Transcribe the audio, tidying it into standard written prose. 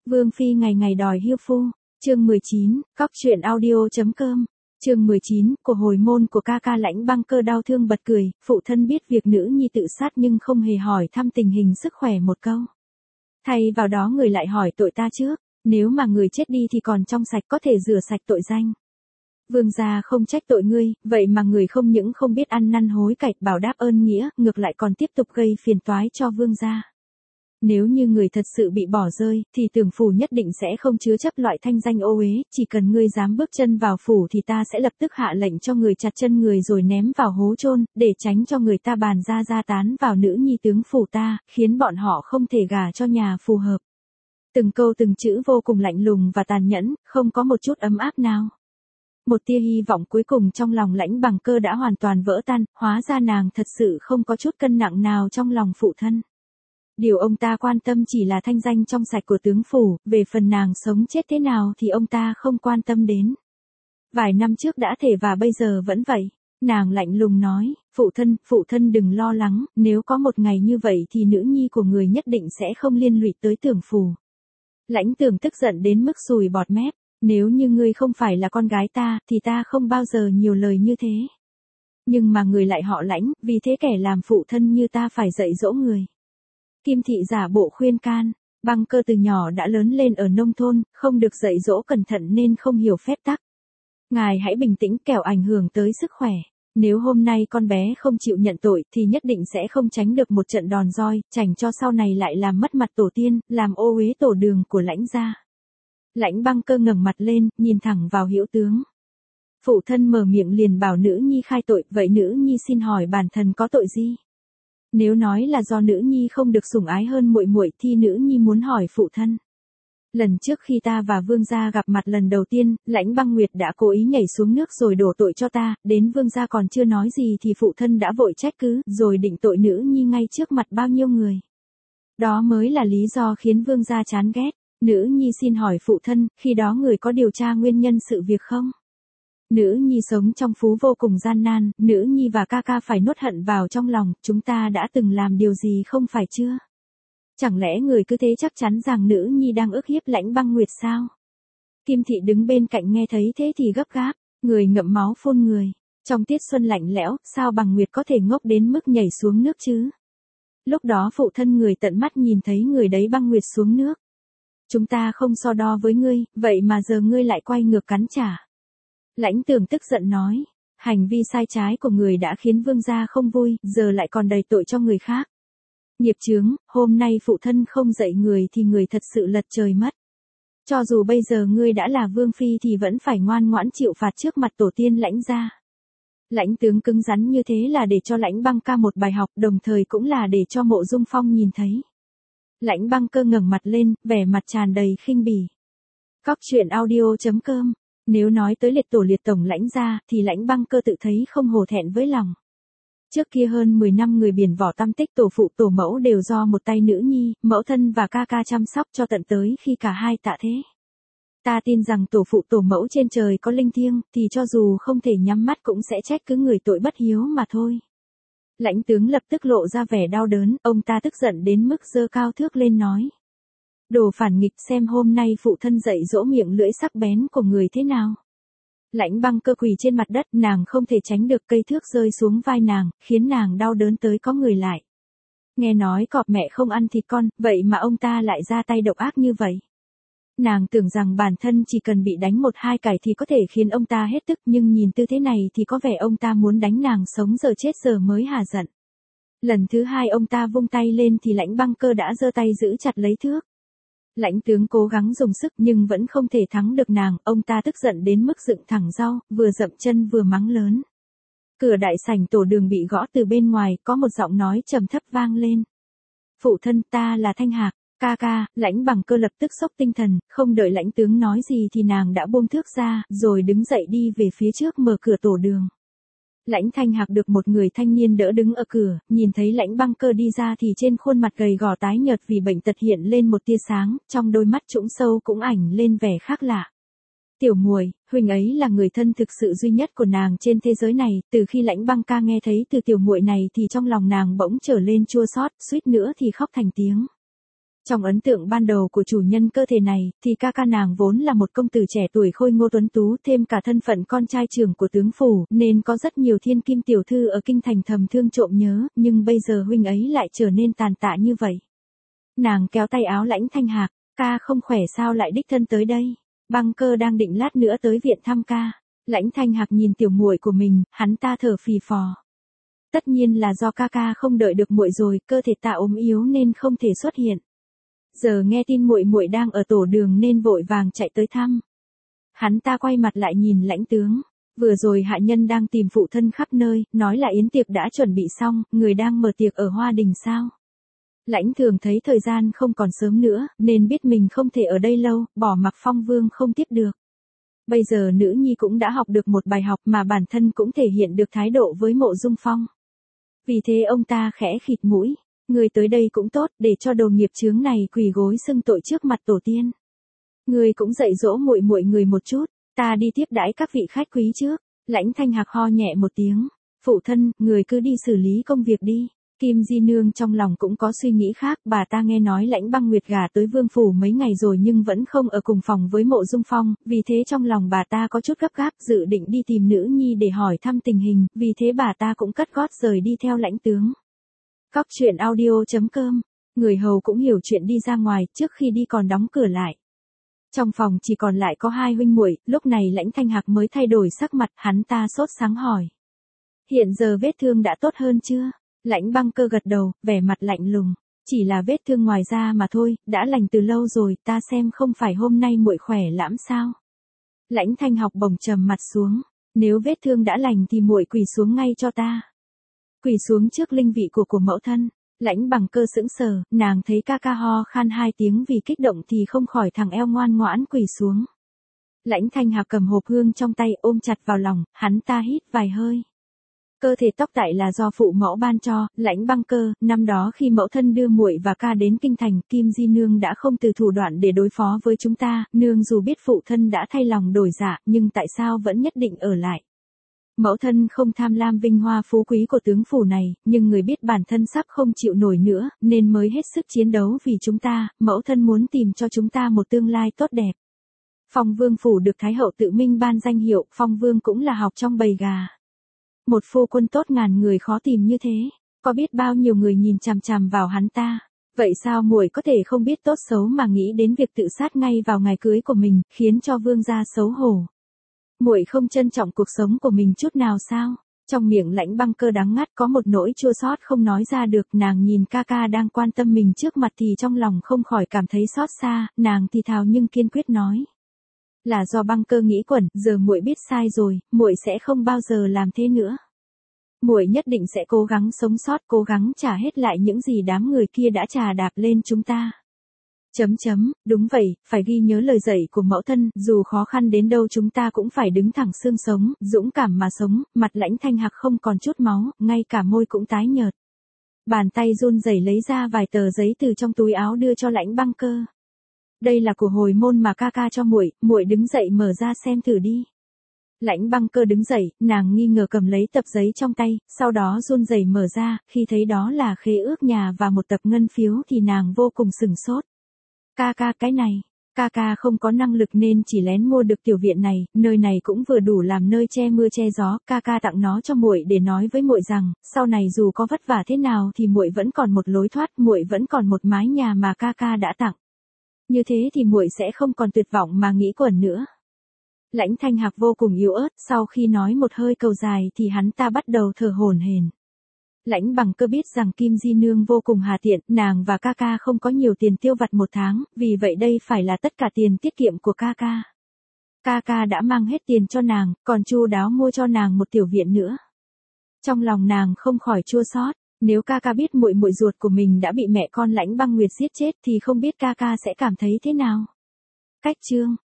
Vương phi ngày ngày đòi hiêu phu. Chương 19, cóc truyện audio.com. Chương 19, của hồi môn của ca ca Lãnh Băng Cơ đau thương bật cười, phụ thân biết việc nữ nhi tự sát nhưng không hề hỏi thăm tình hình sức khỏe một câu. Thay vào đó người lại hỏi tội ta trước, nếu mà người chết đi thì còn trong sạch có thể rửa sạch tội danh. Vương gia không trách tội ngươi, vậy mà người không những không biết ăn năn hối cải bảo đáp ơn nghĩa, ngược lại còn tiếp tục gây phiền toái cho vương gia. Nếu như người thật sự bị bỏ rơi, thì tưởng phủ nhất định sẽ không chứa chấp loại thanh danh ô uế, chỉ cần ngươi dám bước chân vào phủ thì ta sẽ lập tức hạ lệnh cho người chặt chân người rồi ném vào hố chôn, để tránh cho người ta bàn ra gia tán vào nữ nhi tướng phủ ta, khiến bọn họ không thể gả cho nhà phù hợp. Từng câu từng chữ vô cùng lạnh lùng và tàn nhẫn, không có một chút ấm áp nào. Một tia hy vọng cuối cùng trong lòng Lãnh Bằng Cơ đã hoàn toàn vỡ tan, hóa ra nàng thật sự không có chút cân nặng nào trong lòng phụ thân. Điều ông ta quan tâm chỉ là thanh danh trong sạch của tướng phủ, về phần nàng sống chết thế nào thì ông ta không quan tâm đến. Vài năm trước đã thể và bây giờ vẫn vậy. Nàng lạnh lùng nói, phụ thân đừng lo lắng, nếu có một ngày như vậy thì nữ nhi của người nhất định sẽ không liên lụy tới tưởng phủ. Lãnh Tường tức giận đến mức sùi bọt mép, nếu như ngươi không phải là con gái ta, thì ta không bao giờ nhiều lời như thế. Nhưng mà người lại họ Lãnh, vì thế kẻ làm phụ thân như ta phải dạy dỗ người. Kim thị giả bộ khuyên can, Băng Cơ từ nhỏ đã lớn lên ở nông thôn, không được dạy dỗ cẩn thận nên không hiểu phép tắc. Ngài hãy bình tĩnh kẻo ảnh hưởng tới sức khỏe. Nếu hôm nay con bé không chịu nhận tội thì nhất định sẽ không tránh được một trận đòn roi, tránh cho sau này lại làm mất mặt tổ tiên, làm ô uế tổ đường của Lãnh gia. Lãnh Băng Cơ ngẩng mặt lên, nhìn thẳng vào Hữu tướng. Phụ thân mở miệng liền bảo nữ nhi khai tội, vậy nữ nhi xin hỏi bản thân có tội gì? Nếu nói là do nữ nhi không được sủng ái hơn muội muội thì nữ nhi muốn hỏi phụ thân. Lần trước khi ta và vương gia gặp mặt lần đầu tiên, Lãnh Băng Nguyệt đã cố ý nhảy xuống nước rồi đổ tội cho ta, đến vương gia còn chưa nói gì thì phụ thân đã vội trách cứ, rồi định tội nữ nhi ngay trước mặt bao nhiêu người. Đó mới là lý do khiến vương gia chán ghét. Nữ nhi xin hỏi phụ thân, khi đó người có điều tra nguyên nhân sự việc không? Nữ nhi sống trong phú vô cùng gian nan, nữ nhi và ca ca phải nuốt hận vào trong lòng, chúng ta đã từng làm điều gì không phải chưa? Chẳng lẽ người cứ thế chắc chắn rằng nữ nhi đang ức hiếp Lãnh Băng Nguyệt sao? Kim thị đứng bên cạnh nghe thấy thế thì gấp gáp, người ngậm máu phun người. Trong tiết xuân lạnh lẽo, sao Bằng Nguyệt có thể ngốc đến mức nhảy xuống nước chứ? Lúc đó phụ thân người tận mắt nhìn thấy người đấy Băng Nguyệt xuống nước. Chúng ta không so đo với ngươi, vậy mà giờ ngươi lại quay ngược cắn trả. Lãnh Tường tức giận nói, hành vi sai trái của người đã khiến vương gia không vui, giờ lại còn đầy tội cho người khác. Nghiệp chướng, hôm nay phụ thân không dạy người thì người thật sự lật trời mất. Cho dù bây giờ ngươi đã là vương phi thì vẫn phải ngoan ngoãn chịu phạt trước mặt tổ tiên Lãnh gia. Lãnh tướng cứng rắn như thế là để cho Lãnh Băng Ca một bài học, đồng thời cũng là để cho Mộ Dung Phong nhìn thấy. Lãnh Băng Cơ ngẩng mặt lên, vẻ mặt tràn đầy khinh bỉ. Cóc truyện audio.com. Nếu nói tới liệt tổ liệt tổng Lãnh gia, thì Lãnh Băng Cơ tự thấy không hổ thẹn với lòng. Trước kia hơn 10 năm người biển vỏ tăm tích tổ phụ tổ mẫu đều do một tay nữ nhi, mẫu thân và ca ca chăm sóc cho tận tới khi cả hai tạ thế. Ta tin rằng tổ phụ tổ mẫu trên trời có linh thiêng, thì cho dù không thể nhắm mắt cũng sẽ trách cứ người tội bất hiếu mà thôi. Lãnh tướng lập tức lộ ra vẻ đau đớn, ông ta tức giận đến mức giơ cao thước lên nói. Đồ phản nghịch, xem hôm nay phụ thân dạy dỗ miệng lưỡi sắc bén của người thế nào. Lãnh Băng Cơ quỳ trên mặt đất, nàng không thể tránh được cây thước rơi xuống vai nàng, khiến nàng đau đớn tới có người lại. Nghe nói cọp mẹ không ăn thịt con, vậy mà ông ta lại ra tay độc ác như vậy. Nàng tưởng rằng bản thân chỉ cần bị đánh một hai cải thì có thể khiến ông ta hết tức, nhưng nhìn tư thế này thì có vẻ ông ta muốn đánh nàng sống giờ chết giờ mới hả giận. Lần thứ hai ông ta vung tay lên thì Lãnh Băng Cơ đã giơ tay giữ chặt lấy thước. Lãnh tướng cố gắng dùng sức nhưng vẫn không thể thắng được nàng, ông ta tức giận đến mức dựng thẳng rau, vừa dậm chân vừa mắng lớn. Cửa đại sảnh tổ đường bị gõ từ bên ngoài, có một giọng nói trầm thấp vang lên. Phụ thân, ta là Thanh Hạc. Ca ca. Lãnh Bằng Cơ lập tức sốc tinh thần, không đợi lãnh tướng nói gì thì nàng đã buông thước ra, rồi đứng dậy đi về phía trước mở cửa tổ đường. Lãnh Thanh Hạc được một người thanh niên đỡ đứng ở cửa, nhìn thấy Lãnh Băng Cơ đi ra thì trên khuôn mặt gầy gò tái nhợt vì bệnh tật hiện lên một tia sáng, trong đôi mắt trũng sâu cũng ảnh lên vẻ khác lạ. Tiểu muội, huynh ấy là người thân thực sự duy nhất của nàng trên thế giới này, từ khi Lãnh Băng Ca nghe thấy từ tiểu muội này thì trong lòng nàng bỗng trở lên chua xót, suýt nữa thì khóc thành tiếng. Trong ấn tượng ban đầu của chủ nhân cơ thể này, thì ca ca nàng vốn là một công tử trẻ tuổi khôi ngô tuấn tú, thêm cả thân phận con trai trưởng của tướng phủ, nên có rất nhiều thiên kim tiểu thư ở kinh thành thầm thương trộm nhớ, nhưng bây giờ huynh ấy lại trở nên tàn tạ như vậy. Nàng kéo tay áo Lãnh Thanh Hạc, ca không khỏe sao lại đích thân tới đây? Băng Cơ đang định lát nữa tới viện thăm ca. Lãnh Thanh Hạc nhìn tiểu muội của mình, hắn ta thở phì phò. Tất nhiên là do ca ca không đợi được muội rồi, cơ thể ta ốm yếu nên không thể xuất hiện. Giờ nghe tin muội muội đang ở tổ đường nên vội vàng chạy tới thăm. Hắn ta quay mặt lại nhìn Lãnh tướng. Vừa rồi hạ nhân đang tìm phụ thân khắp nơi, nói là yến tiệc đã chuẩn bị xong, người đang mở tiệc ở Hoa Đình sao? Lãnh Thường thấy thời gian không còn sớm nữa, nên biết mình không thể ở đây lâu, bỏ mặc Phong Vương không tiếp được. Bây giờ nữ nhi cũng đã học được một bài học mà bản thân cũng thể hiện được thái độ với Mộ Dung Phong. Vì thế ông ta khẽ khịt mũi, người tới đây cũng tốt, để cho đồ nghiệp chướng này quỳ gối xưng tội trước mặt tổ tiên. Người cũng dạy dỗ muội muội người một chút, ta đi tiếp đãi các vị khách quý trước. Lãnh Thanh Hạc ho nhẹ một tiếng, phụ thân, người cứ đi xử lý công việc đi. Kim Di Nương trong lòng cũng có suy nghĩ khác, bà ta nghe nói Lãnh Băng Nguyệt gả tới vương phủ mấy ngày rồi nhưng vẫn không ở cùng phòng với Mộ Dung Phong, vì thế trong lòng bà ta có chút gấp gáp, dự định đi tìm nữ nhi để hỏi thăm tình hình, vì thế bà ta cũng cất gót rời đi theo Lãnh tướng. Cóc truyện audio.com, người hầu cũng hiểu chuyện đi ra ngoài, trước khi đi còn đóng cửa lại. Trong phòng chỉ còn lại có hai huynh muội, lúc này Lãnh Thanh Hạc mới thay đổi sắc mặt, hắn ta sốt sáng hỏi. Hiện giờ vết thương đã tốt hơn chưa? Lãnh Băng Cơ gật đầu, vẻ mặt lạnh lùng. Chỉ là vết thương ngoài da mà thôi, đã lành từ lâu rồi, ta xem không phải hôm nay muội khỏe lắm sao? Lãnh Thanh Học bồng trầm mặt xuống. Nếu vết thương đã lành thì muội quỳ xuống ngay cho ta. Quỳ xuống trước linh vị của mẫu thân. Lãnh Bằng Cơ sững sờ, nàng thấy ca ca ho khan hai tiếng vì kích động thì không khỏi thằng eo ngoan ngoãn quỳ xuống. Lãnh Thanh Hạc cầm hộp hương trong tay ôm chặt vào lòng, hắn ta hít vài hơi. Cơ thể tóc tại là do phụ mẫu ban cho, Lãnh Băng Cơ, năm đó khi mẫu thân đưa muội và ca đến kinh thành, Kim Di Nương đã không từ thủ đoạn để đối phó với chúng ta, nương dù biết phụ thân đã thay lòng đổi dạ, nhưng tại sao vẫn nhất định ở lại. Mẫu thân không tham lam vinh hoa phú quý của tướng phủ này, nhưng người biết bản thân sắp không chịu nổi nữa, nên mới hết sức chiến đấu vì chúng ta, mẫu thân muốn tìm cho chúng ta một tương lai tốt đẹp. Phong Vương phủ được Thái hậu tự minh ban danh hiệu, Phong Vương cũng là học trong bầy gà. Một phu quân tốt ngàn người khó tìm như thế, có biết bao nhiêu người nhìn chằm chằm vào hắn ta. Vậy sao muội có thể không biết tốt xấu mà nghĩ đến việc tự sát ngay vào ngày cưới của mình, khiến cho vương gia xấu hổ. Muội không trân trọng cuộc sống của mình chút nào sao? Trong miệng Lãnh Băng Cơ đắng ngắt có một nỗi chua xót không nói ra được, nàng nhìn ca ca đang quan tâm mình trước mặt thì trong lòng không khỏi cảm thấy xót xa, nàng thì thào nhưng kiên quyết nói. Là do Băng Cơ nghĩ quẩn, giờ muội biết sai rồi, muội sẽ không bao giờ làm thế nữa. Muội nhất định sẽ cố gắng sống sót, cố gắng trả hết lại những gì đám người kia đã trà đạp lên chúng ta. Đúng vậy, phải ghi nhớ lời dạy của mẫu thân, dù khó khăn đến đâu chúng ta cũng phải đứng thẳng xương sống, dũng cảm mà sống. Mặt Lãnh Thanh Hạc không còn chút máu, ngay cả môi cũng tái nhợt. Bàn tay run rẩy lấy ra vài tờ giấy từ trong túi áo đưa cho Lãnh Băng Cơ. Đây là của hồi môn mà ca ca cho muội, muội đứng dậy mở ra xem thử đi. Lãnh Băng Cơ đứng dậy, nàng nghi ngờ cầm lấy tập giấy trong tay, sau đó run rẩy mở ra, khi thấy đó là khế ước nhà và một tập ngân phiếu thì nàng vô cùng sửng sốt. Ca ca, cái này, ca ca không có năng lực nên chỉ lén mua được tiểu viện này, nơi này cũng vừa đủ làm nơi che mưa che gió, ca ca tặng nó cho muội để nói với muội rằng, sau này dù có vất vả thế nào thì muội vẫn còn một lối thoát, muội vẫn còn một mái nhà mà ca ca đã tặng. Như thế thì muội sẽ không còn tuyệt vọng mà nghĩ quẩn nữa. Lãnh Thanh Hạc vô cùng yếu ớt, sau khi nói một hơi cầu dài thì hắn ta bắt đầu thở hổn hển. Lãnh Bằng Cơ biết rằng Kim Di Nương vô cùng hà tiện, nàng và ca ca không có nhiều tiền tiêu vặt một tháng, vì vậy đây phải là tất cả tiền tiết kiệm của ca ca. Ca ca đã mang hết tiền cho nàng, còn chu đáo mua cho nàng một tiểu viện nữa. Trong lòng nàng không khỏi chua xót, nếu ca ca biết muội muội ruột của mình đã bị mẹ con Lãnh Băng Nguyệt giết chết thì không biết ca ca sẽ cảm thấy thế nào. Cách chương